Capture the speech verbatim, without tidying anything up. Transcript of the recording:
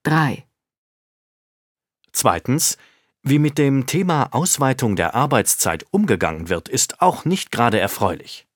drei. Zweitens, wie mit dem Thema Ausweitung der Arbeitszeit umgegangen wird, ist auch nicht gerade erfreulich.